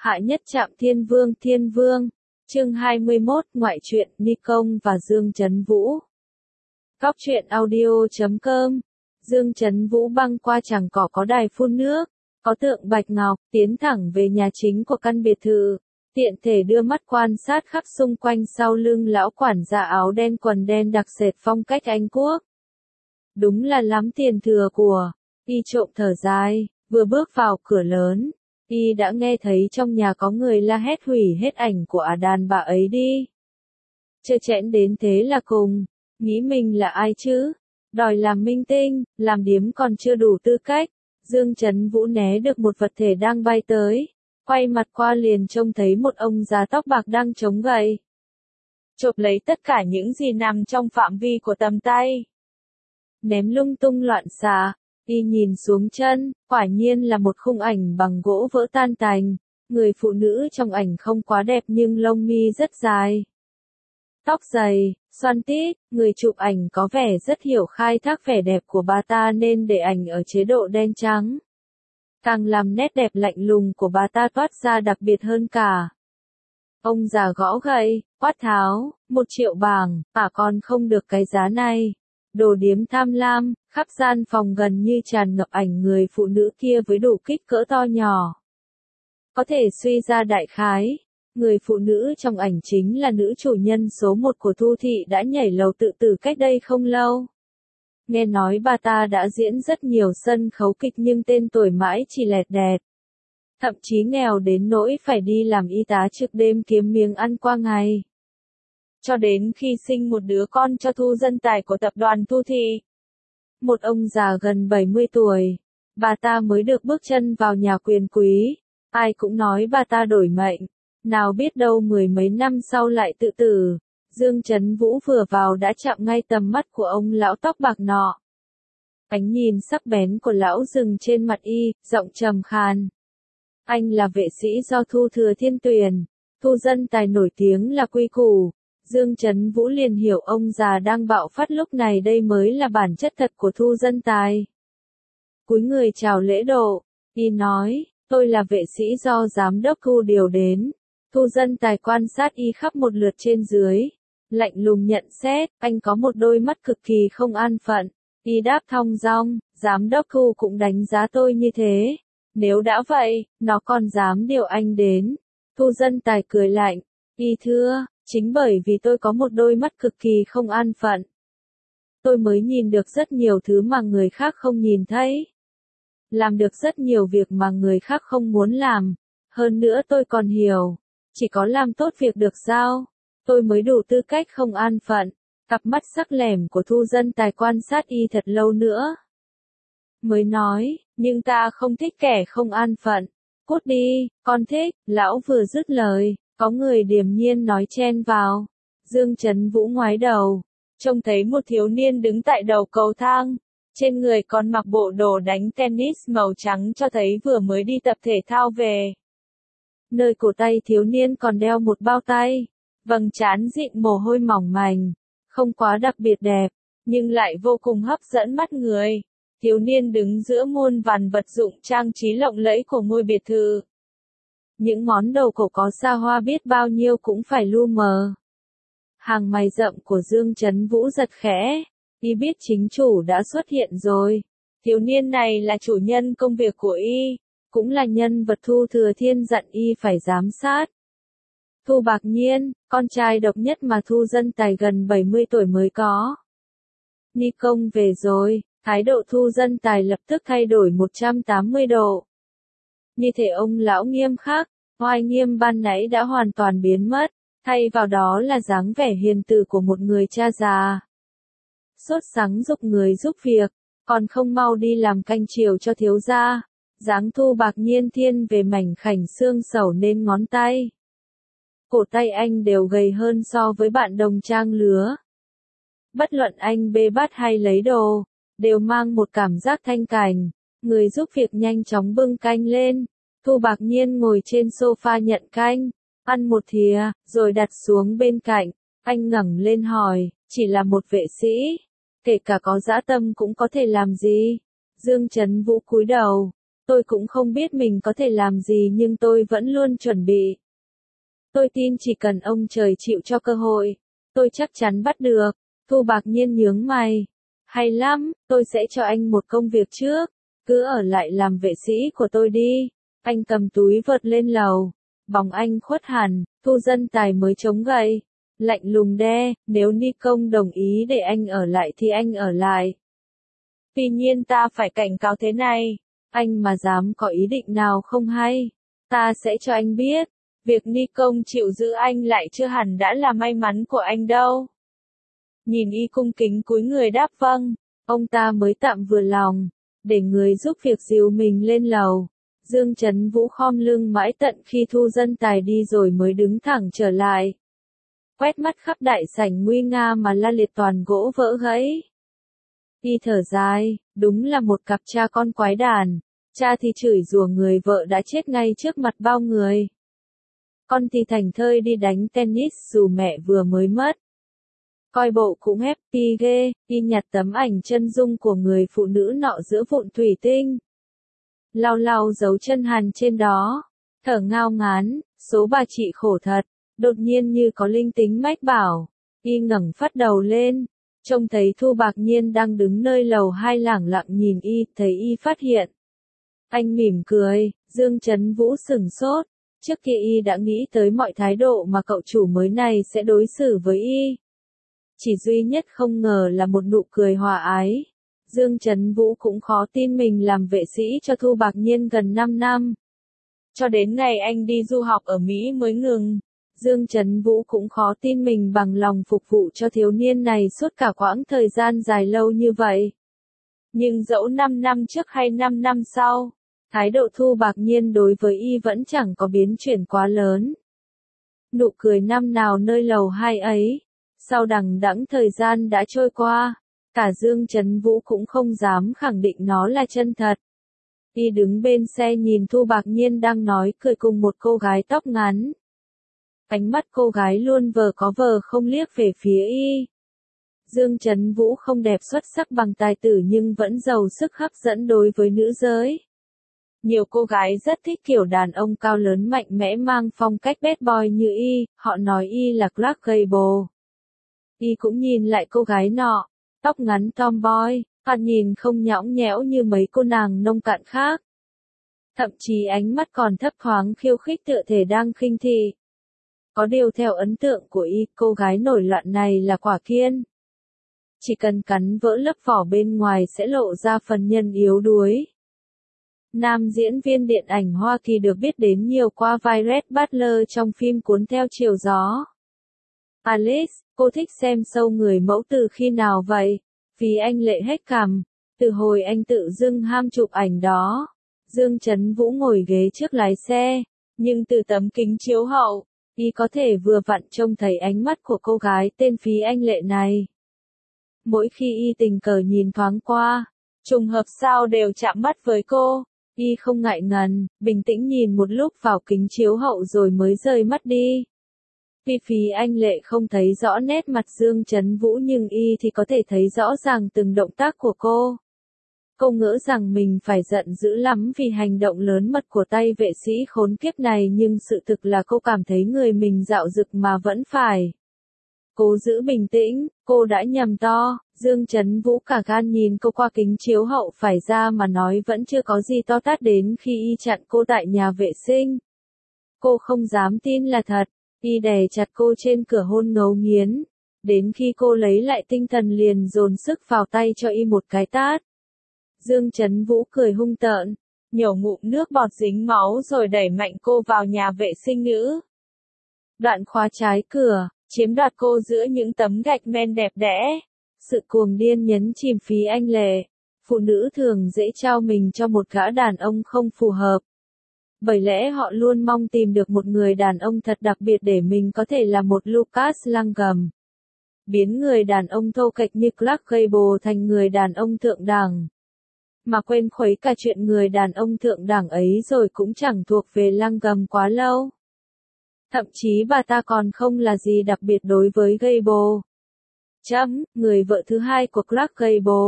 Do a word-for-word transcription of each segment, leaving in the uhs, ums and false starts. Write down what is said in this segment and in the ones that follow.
Hạ nhất trạm Thiên Vương Thiên Vương, chương hai mươi mốt, ngoại truyện, Ni Công và Dương Trấn Vũ. Góc truyện audio chấm com. Dương Trấn Vũ băng qua chẳng cỏ có đài phun nước, có tượng bạch ngọc, tiến thẳng về nhà chính của căn biệt thự, tiện thể đưa mắt quan sát khắp xung quanh sau lưng lão quản gia áo đen quần đen đặc sệt phong cách Anh Quốc. Đúng là lắm tiền thừa của, y trộm thở dài, vừa bước vào cửa lớn. Y đã nghe thấy trong nhà có người la hét hủy hết ảnh của ả đàn bà ấy đi. Trơ trẽn đến thế là cùng, nghĩ mình là ai chứ? Đòi làm minh tinh, làm điếm còn chưa đủ tư cách. Dương Trấn Vũ né được một vật thể đang bay tới, quay mặt qua liền trông thấy một ông già tóc bạc đang chống gậy. Chộp lấy tất cả những gì nằm trong phạm vi của tầm tay. Ném lung tung loạn xạ. Y nhìn xuống chân, quả nhiên là một khung ảnh bằng gỗ vỡ tan tành. Người phụ nữ trong ảnh không quá đẹp nhưng lông mi rất dài. Tóc dày, xoăn tít, người chụp ảnh có vẻ rất hiểu khai thác vẻ đẹp của bà ta nên để ảnh ở chế độ đen trắng. Càng làm nét đẹp lạnh lùng của bà ta toát ra đặc biệt hơn cả. Ông già gõ gậy, quát tháo, một triệu bảng, à còn không được cái giá này. Đồ điếm tham lam, khắp gian phòng gần như tràn ngập ảnh người phụ nữ kia với đủ kích cỡ to nhỏ. Có thể suy ra đại khái, người phụ nữ trong ảnh chính là nữ chủ nhân số một của Thu Thị đã nhảy lầu tự tử cách đây không lâu. Nghe nói bà ta đã diễn rất nhiều sân khấu kịch nhưng tên tuổi mãi chỉ lẹt đẹt. Thậm chí nghèo đến nỗi phải đi làm y tá trực đêm kiếm miếng ăn qua ngày. Cho đến khi sinh một đứa con cho Thu Dân Tài của tập đoàn Thu Thị. Một ông già gần bảy mươi tuổi, bà ta mới được bước chân vào nhà quyền quý, ai cũng nói bà ta đổi mệnh, nào biết đâu mười mấy năm sau lại tự tử. Dương Trấn Vũ vừa vào đã chạm ngay tầm mắt của ông lão tóc bạc nọ. Ánh nhìn sắc bén của lão dừng trên mặt y, giọng trầm khàn. Anh là vệ sĩ do Thu Thừa Thiên tuyển, Thu Dân Tài nổi tiếng là quy củ. Dương Trấn Vũ liền hiểu ông già đang bạo phát lúc này đây mới là bản chất thật của Thu Dân Tài. Cúi người chào lễ độ, y nói, tôi là vệ sĩ do giám đốc Thu điều đến. Thu Dân Tài quan sát y khắp một lượt trên dưới, lạnh lùng nhận xét, anh có một đôi mắt cực kỳ không an phận. Y đáp thong dong, giám đốc Thu cũng đánh giá tôi như thế. Nếu đã vậy, nó còn dám điều anh đến. Thu Dân Tài cười lạnh, y thưa. Chính bởi vì tôi có một đôi mắt cực kỳ không an phận. Tôi mới nhìn được rất nhiều thứ mà người khác không nhìn thấy. Làm được rất nhiều việc mà người khác không muốn làm. Hơn nữa tôi còn hiểu. Chỉ có làm tốt việc được sao? Tôi mới đủ tư cách không an phận. Cặp mắt sắc lẻm của Thu Dân Tài quan sát y thật lâu nữa. Mới nói, nhưng ta không thích kẻ không an phận. Cút đi, con thích, lão vừa dứt lời. Có người điềm nhiên nói chen vào. Dương Trấn Vũ ngoái đầu, trông thấy một thiếu niên đứng tại đầu cầu thang. Trên người còn mặc bộ đồ đánh tennis màu trắng cho thấy vừa mới đi tập thể thao về. Nơi cổ tay thiếu niên còn đeo một bao tay. Vầng trán dịn mồ hôi mỏng manh. Không quá đặc biệt đẹp, nhưng lại vô cùng hấp dẫn mắt người. Thiếu niên đứng giữa muôn vàn vật dụng trang trí lộng lẫy của ngôi biệt thự. Những món đồ cổ có xa hoa biết bao nhiêu cũng phải lu mờ. Hàng mày rậm của Dương Trấn Vũ giật khẽ, y biết chính chủ đã xuất hiện rồi. Thiếu niên này là chủ nhân công việc của y, cũng là nhân vật Thu Thừa Thiên dặn y phải giám sát. Thu Bạc Nhiên, con trai độc nhất mà Thu Dân Tài gần bảy mươi tuổi mới có. Ni Công về rồi, thái độ Thu Dân Tài lập tức thay đổi một trăm tám mươi độ. Như thể ông lão nghiêm khắc, oai nghiêm ban nãy đã hoàn toàn biến mất, thay vào đó là dáng vẻ hiền từ của một người cha già. Sốt sắng giục người giúp việc, còn không mau đi làm canh chiều cho thiếu gia. Dáng Thu Bạc Nhiên thiên về mảnh khảnh xương sẩu nên ngón tay. Cổ tay anh đều gầy hơn so với bạn đồng trang lứa. Bất luận anh bê bát hay lấy đồ, đều mang một cảm giác thanh cảnh. Người giúp việc nhanh chóng bưng canh lên. Thu Bạc Nhiên ngồi trên sofa nhận canh, ăn một thìa, rồi đặt xuống bên cạnh. Anh ngẩng lên hỏi, chỉ là một vệ sĩ, kể cả có dã tâm cũng có thể làm gì? Dương Trấn Vũ cúi đầu, Tôi cũng không biết mình có thể làm gì nhưng tôi vẫn luôn chuẩn bị. Tôi tin chỉ cần ông trời chịu cho cơ hội, tôi chắc chắn bắt được. Thu Bạc Nhiên nhướng mày. Hay lắm, tôi sẽ cho anh một công việc trước. Cứ ở lại làm vệ sĩ của tôi đi. Anh cầm túi vợt lên lầu. Bóng anh khuất hẳn, Thu Dân Tài mới chống gậy. Lạnh lùng đe, nếu Ni Công đồng ý để anh ở lại thì anh ở lại. Tuy nhiên ta phải cảnh cáo thế này. Anh mà dám có ý định nào không hay, ta sẽ cho anh biết. Việc Ni Công chịu giữ anh lại chưa hẳn đã là may mắn của anh đâu. Nhìn y cung kính cúi người đáp vâng, ông ta mới tạm vừa lòng, để người giúp việc dìu mình lên lầu. Dương Chấn Vũ khom lưng mãi tận khi Thu Dân Tài đi rồi mới đứng thẳng trở lại. Quét mắt khắp đại sảnh nguy nga mà la liệt toàn gỗ vỡ gãy. Y thở dài, đúng là một cặp cha con quái đản. Cha thì chửi rủa người vợ đã chết ngay trước mặt bao người. Con thì thành thơi đi đánh tennis dù mẹ vừa mới mất. Coi bộ cũng happy ghê, y nhặt tấm ảnh chân dung của người phụ nữ nọ giữa vụn thủy tinh. Lau lau dấu chân hằn trên đó, thở ngao ngán, số bà chị khổ thật, đột nhiên như có linh tính mách bảo. Y ngẩng phát đầu lên, trông thấy Thu Bạc Nhiên đang đứng nơi lầu hai lẳng lặng nhìn y, thấy y phát hiện. Anh mỉm cười, Dương Chấn Vũ sửng sốt, trước kia y đã nghĩ tới mọi thái độ mà cậu chủ mới này sẽ đối xử với y. Chỉ duy nhất không ngờ là một nụ cười hòa ái. Dương Chấn Vũ cũng khó tin mình làm vệ sĩ cho Thu Bạc Nhiên gần năm năm. Cho đến ngày anh đi du học ở Mỹ mới ngừng. Dương Chấn Vũ cũng khó tin mình bằng lòng phục vụ cho thiếu niên này suốt cả quãng thời gian dài lâu như vậy. Nhưng dẫu năm năm trước hay năm năm sau, thái độ Thu Bạc Nhiên đối với y vẫn chẳng có biến chuyển quá lớn. Nụ cười năm nào nơi lầu hai ấy, sau đằng đẵng thời gian đã trôi qua, cả Dương Chấn Vũ cũng không dám khẳng định nó là chân thật. Y đứng bên xe nhìn Thu Bạc Nhiên đang nói cười cùng một cô gái tóc ngắn. Ánh mắt cô gái luôn vờ có vờ không liếc về phía y. Dương Chấn Vũ không đẹp xuất sắc bằng tài tử nhưng vẫn giàu sức hấp dẫn đối với nữ giới. Nhiều cô gái rất thích kiểu đàn ông cao lớn mạnh mẽ mang phong cách bad boy như y, họ nói y là Clark Gable. Y cũng nhìn lại cô gái nọ, tóc ngắn tomboy, thoạt nhìn không nhõng nhẽo như mấy cô nàng nông cạn khác. Thậm chí ánh mắt còn thấp thoáng khiêu khích tựa thể đang khinh thị. Có điều theo ấn tượng của y, cô gái nổi loạn này là quả kiên. Chỉ cần cắn vỡ lớp vỏ bên ngoài sẽ lộ ra phần nhân yếu đuối. Nam diễn viên điện ảnh Hoa Kỳ được biết đến nhiều qua vai Red Butler trong phim Cuốn theo chiều gió. Alice, cô thích xem show Người mẫu từ khi nào vậy? Vì anh Lệ hết cằm, từ hồi anh tự dưng ham chụp ảnh đó. Dương Chấn Vũ ngồi ghế trước lái xe, nhưng từ tấm kính chiếu hậu, y có thể vừa vặn trông thấy ánh mắt của cô gái tên Phí Anh Lệ này. Mỗi khi y tình cờ nhìn thoáng qua, trùng hợp sao đều chạm mắt với cô, y không ngại ngần, bình tĩnh nhìn một lúc vào kính chiếu hậu rồi mới rời mắt đi. Tuy Phí Anh Lệ không thấy rõ nét mặt Dương Chấn Vũ nhưng y thì có thể thấy rõ ràng từng động tác của cô. Cô ngỡ rằng mình phải giận dữ lắm vì hành động lớn mật của tay vệ sĩ khốn kiếp này nhưng sự thực là cô cảm thấy người mình dạo dực mà vẫn phải. Cố giữ bình tĩnh, cô đã nhầm to, Dương Chấn Vũ cả gan nhìn cô qua kính chiếu hậu phải ra mà nói vẫn chưa có gì to tát đến khi y chặn cô tại nhà vệ sinh. Cô không dám tin là thật, y đè chặt cô trên cửa hôn ngấu nghiến, đến khi cô lấy lại tinh thần liền dồn sức vào tay cho y một cái tát. Dương Chấn Vũ cười hung tợn, nhổ ngụm nước bọt dính máu rồi đẩy mạnh cô vào nhà vệ sinh nữ. Đoạn khóa trái cửa, chiếm đoạt cô giữa những tấm gạch men đẹp đẽ. Sự cuồng điên nhấn chìm Phí Anh Lệ. Phụ nữ thường dễ trao mình cho một gã đàn ông không phù hợp. Bởi lẽ họ luôn mong tìm được một người đàn ông thật đặc biệt để mình có thể là một Lucas Langham. Biến người đàn ông thô kệch như Clark Gable thành người đàn ông thượng đẳng. Mà quên khuấy cả chuyện người đàn ông thượng đẳng ấy rồi cũng chẳng thuộc về Langham quá lâu. Thậm chí bà ta còn không là gì đặc biệt đối với Gable. Chấm, người vợ thứ hai của Clark Gable,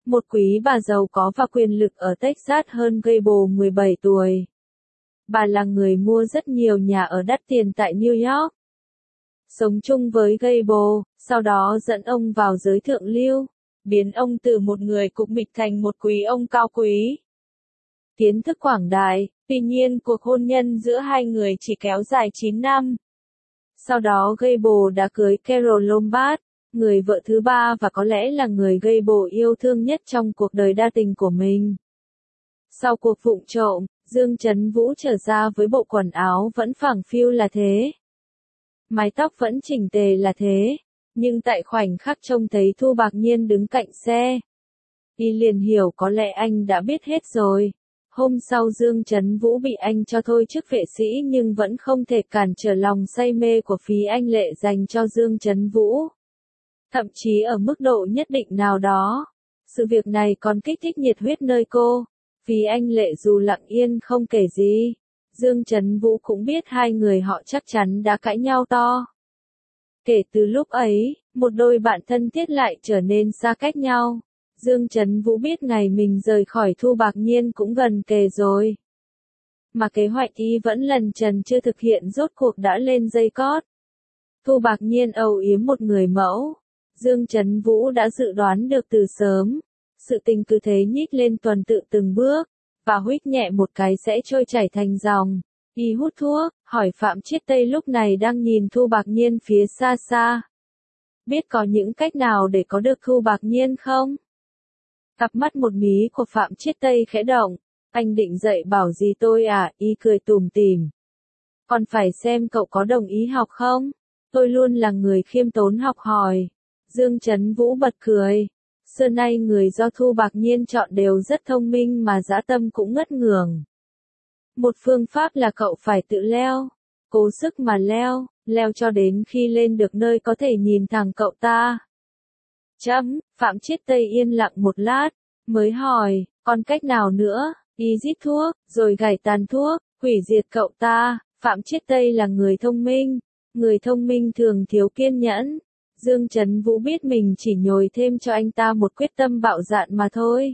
một quý bà giàu có và quyền lực ở Texas hơn Gable mười bảy tuổi. Bà là người mua rất nhiều nhà ở đắt tiền tại New York. Sống chung với Gable, sau đó dẫn ông vào giới thượng lưu, biến ông từ một người cục mịch thành một quý ông cao quý. Kiến thức quảng đại, tuy nhiên cuộc hôn nhân giữa hai người chỉ kéo dài chín năm. Sau đó Gable đã cưới Carol Lombard, người vợ thứ ba và có lẽ là người Gable yêu thương nhất trong cuộc đời đa tình của mình. Sau cuộc vụng trộm, Dương Chấn Vũ trở ra với bộ quần áo vẫn phẳng phiu là thế. Mái tóc vẫn chỉnh tề là thế, nhưng tại khoảnh khắc trông thấy Thu Bạc Nhiên đứng cạnh xe, y liền hiểu có lẽ anh đã biết hết rồi. Hôm sau Dương Chấn Vũ bị anh cho thôi chức vệ sĩ nhưng vẫn không thể cản trở lòng say mê của Phí Anh Lệ dành cho Dương Chấn Vũ. Thậm chí ở mức độ nhất định nào đó, sự việc này còn kích thích nhiệt huyết nơi cô. Phí Anh Lệ dù lặng yên không kể gì, Dương Chấn Vũ cũng biết hai người họ chắc chắn đã cãi nhau to. Kể từ lúc ấy, một đôi bạn thân thiết lại trở nên xa cách nhau. Dương Chấn Vũ biết ngày mình rời khỏi Thu Bạc Nhiên cũng gần kề rồi. Mà kế hoạch y vẫn lần trần chưa thực hiện rốt cuộc đã lên dây cót. Thu Bạc Nhiên âu yếm một người mẫu. Dương Chấn Vũ đã dự đoán được từ sớm. Sự tình cứ thế nhích lên tuần tự từng bước, và huých nhẹ một cái sẽ trôi chảy thành dòng. Y hút thuốc, hỏi Phạm Chiết Tây lúc này đang nhìn Thu Bạc Nhiên phía xa xa. Biết có những cách nào để có được Thu Bạc Nhiên không? Cặp mắt một mí của Phạm Chiết Tây khẽ động. Anh định dạy bảo gì tôi à? Y cười tủm tỉm. Còn phải xem cậu có đồng ý học không? Tôi luôn là người khiêm tốn học hỏi. Dương Chấn Vũ bật cười. Xưa nay người do Thu Bạc Nhiên chọn đều rất thông minh mà dã tâm cũng ngất ngưởng. Một phương pháp là cậu phải tự leo. Cố sức mà leo, leo cho đến khi lên được nơi có thể nhìn thẳng cậu ta. Chấm, Phạm Chiết Tây yên lặng một lát, mới hỏi, còn cách nào nữa? Y rít thuốc, rồi gảy tàn thuốc, hủy diệt cậu ta. Phạm Chiết Tây là người thông minh, người thông minh thường thiếu kiên nhẫn. Dương Chấn Vũ biết mình chỉ nhồi thêm cho anh ta một quyết tâm bạo dạn mà thôi.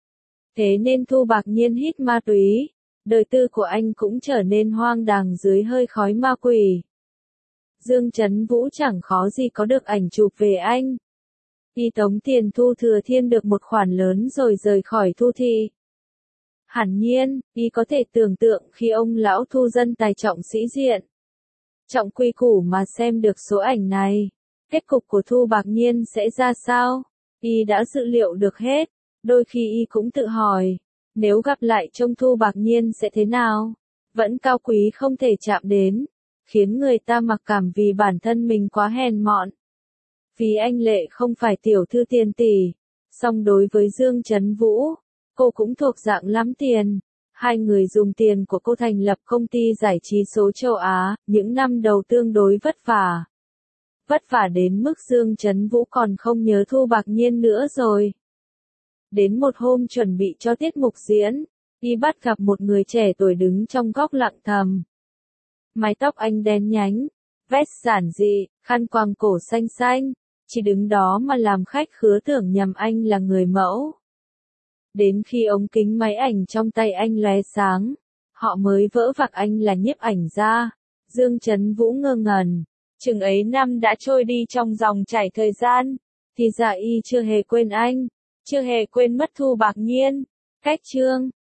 Thế nên Thu Bạc Nhiên hít ma túy, đời tư của anh cũng trở nên hoang đàng dưới hơi khói ma quỷ. Dương Chấn Vũ chẳng khó gì có được ảnh chụp về anh. Y tống tiền Thu Thừa Thiên được một khoản lớn rồi rời khỏi Thu Thị. Hẳn nhiên, y có thể tưởng tượng khi ông lão Thu dân tài trọng sĩ diện, trọng quy củ mà xem được số ảnh này, kết cục của Thu Bạc Nhiên sẽ ra sao? Y đã dự liệu được hết, đôi khi y cũng tự hỏi, nếu gặp lại trông Thu Bạc Nhiên sẽ thế nào? Vẫn cao quý không thể chạm đến, khiến người ta mặc cảm vì bản thân mình quá hèn mọn. Phí Anh Lệ không phải tiểu thư tiền tỷ, song đối với Dương Chấn Vũ, cô cũng thuộc dạng lắm tiền. Hai người dùng tiền của cô thành lập công ty giải trí số châu Á, những năm đầu tương đối vất vả. Vất vả đến mức Dương Chấn Vũ còn không nhớ Thu Bạc Nhiên nữa rồi. Đến một hôm chuẩn bị cho tiết mục diễn, y bắt gặp một người trẻ tuổi đứng trong góc lặng thầm. Mái tóc anh đen nhánh, vest giản dị, khăn quàng cổ xanh xanh, chỉ đứng đó mà làm khách khứa tưởng nhầm anh là người mẫu. Đến khi ống kính máy ảnh trong tay anh lóe sáng, họ mới vỡ vạc anh là nhiếp ảnh gia. Dương Chấn Vũ ngơ ngẩn, chừng ấy năm đã trôi đi trong dòng chảy thời gian, thì dạ y chưa hề quên anh, chưa hề quên mất Thu Bạc Nhiên. Cách chương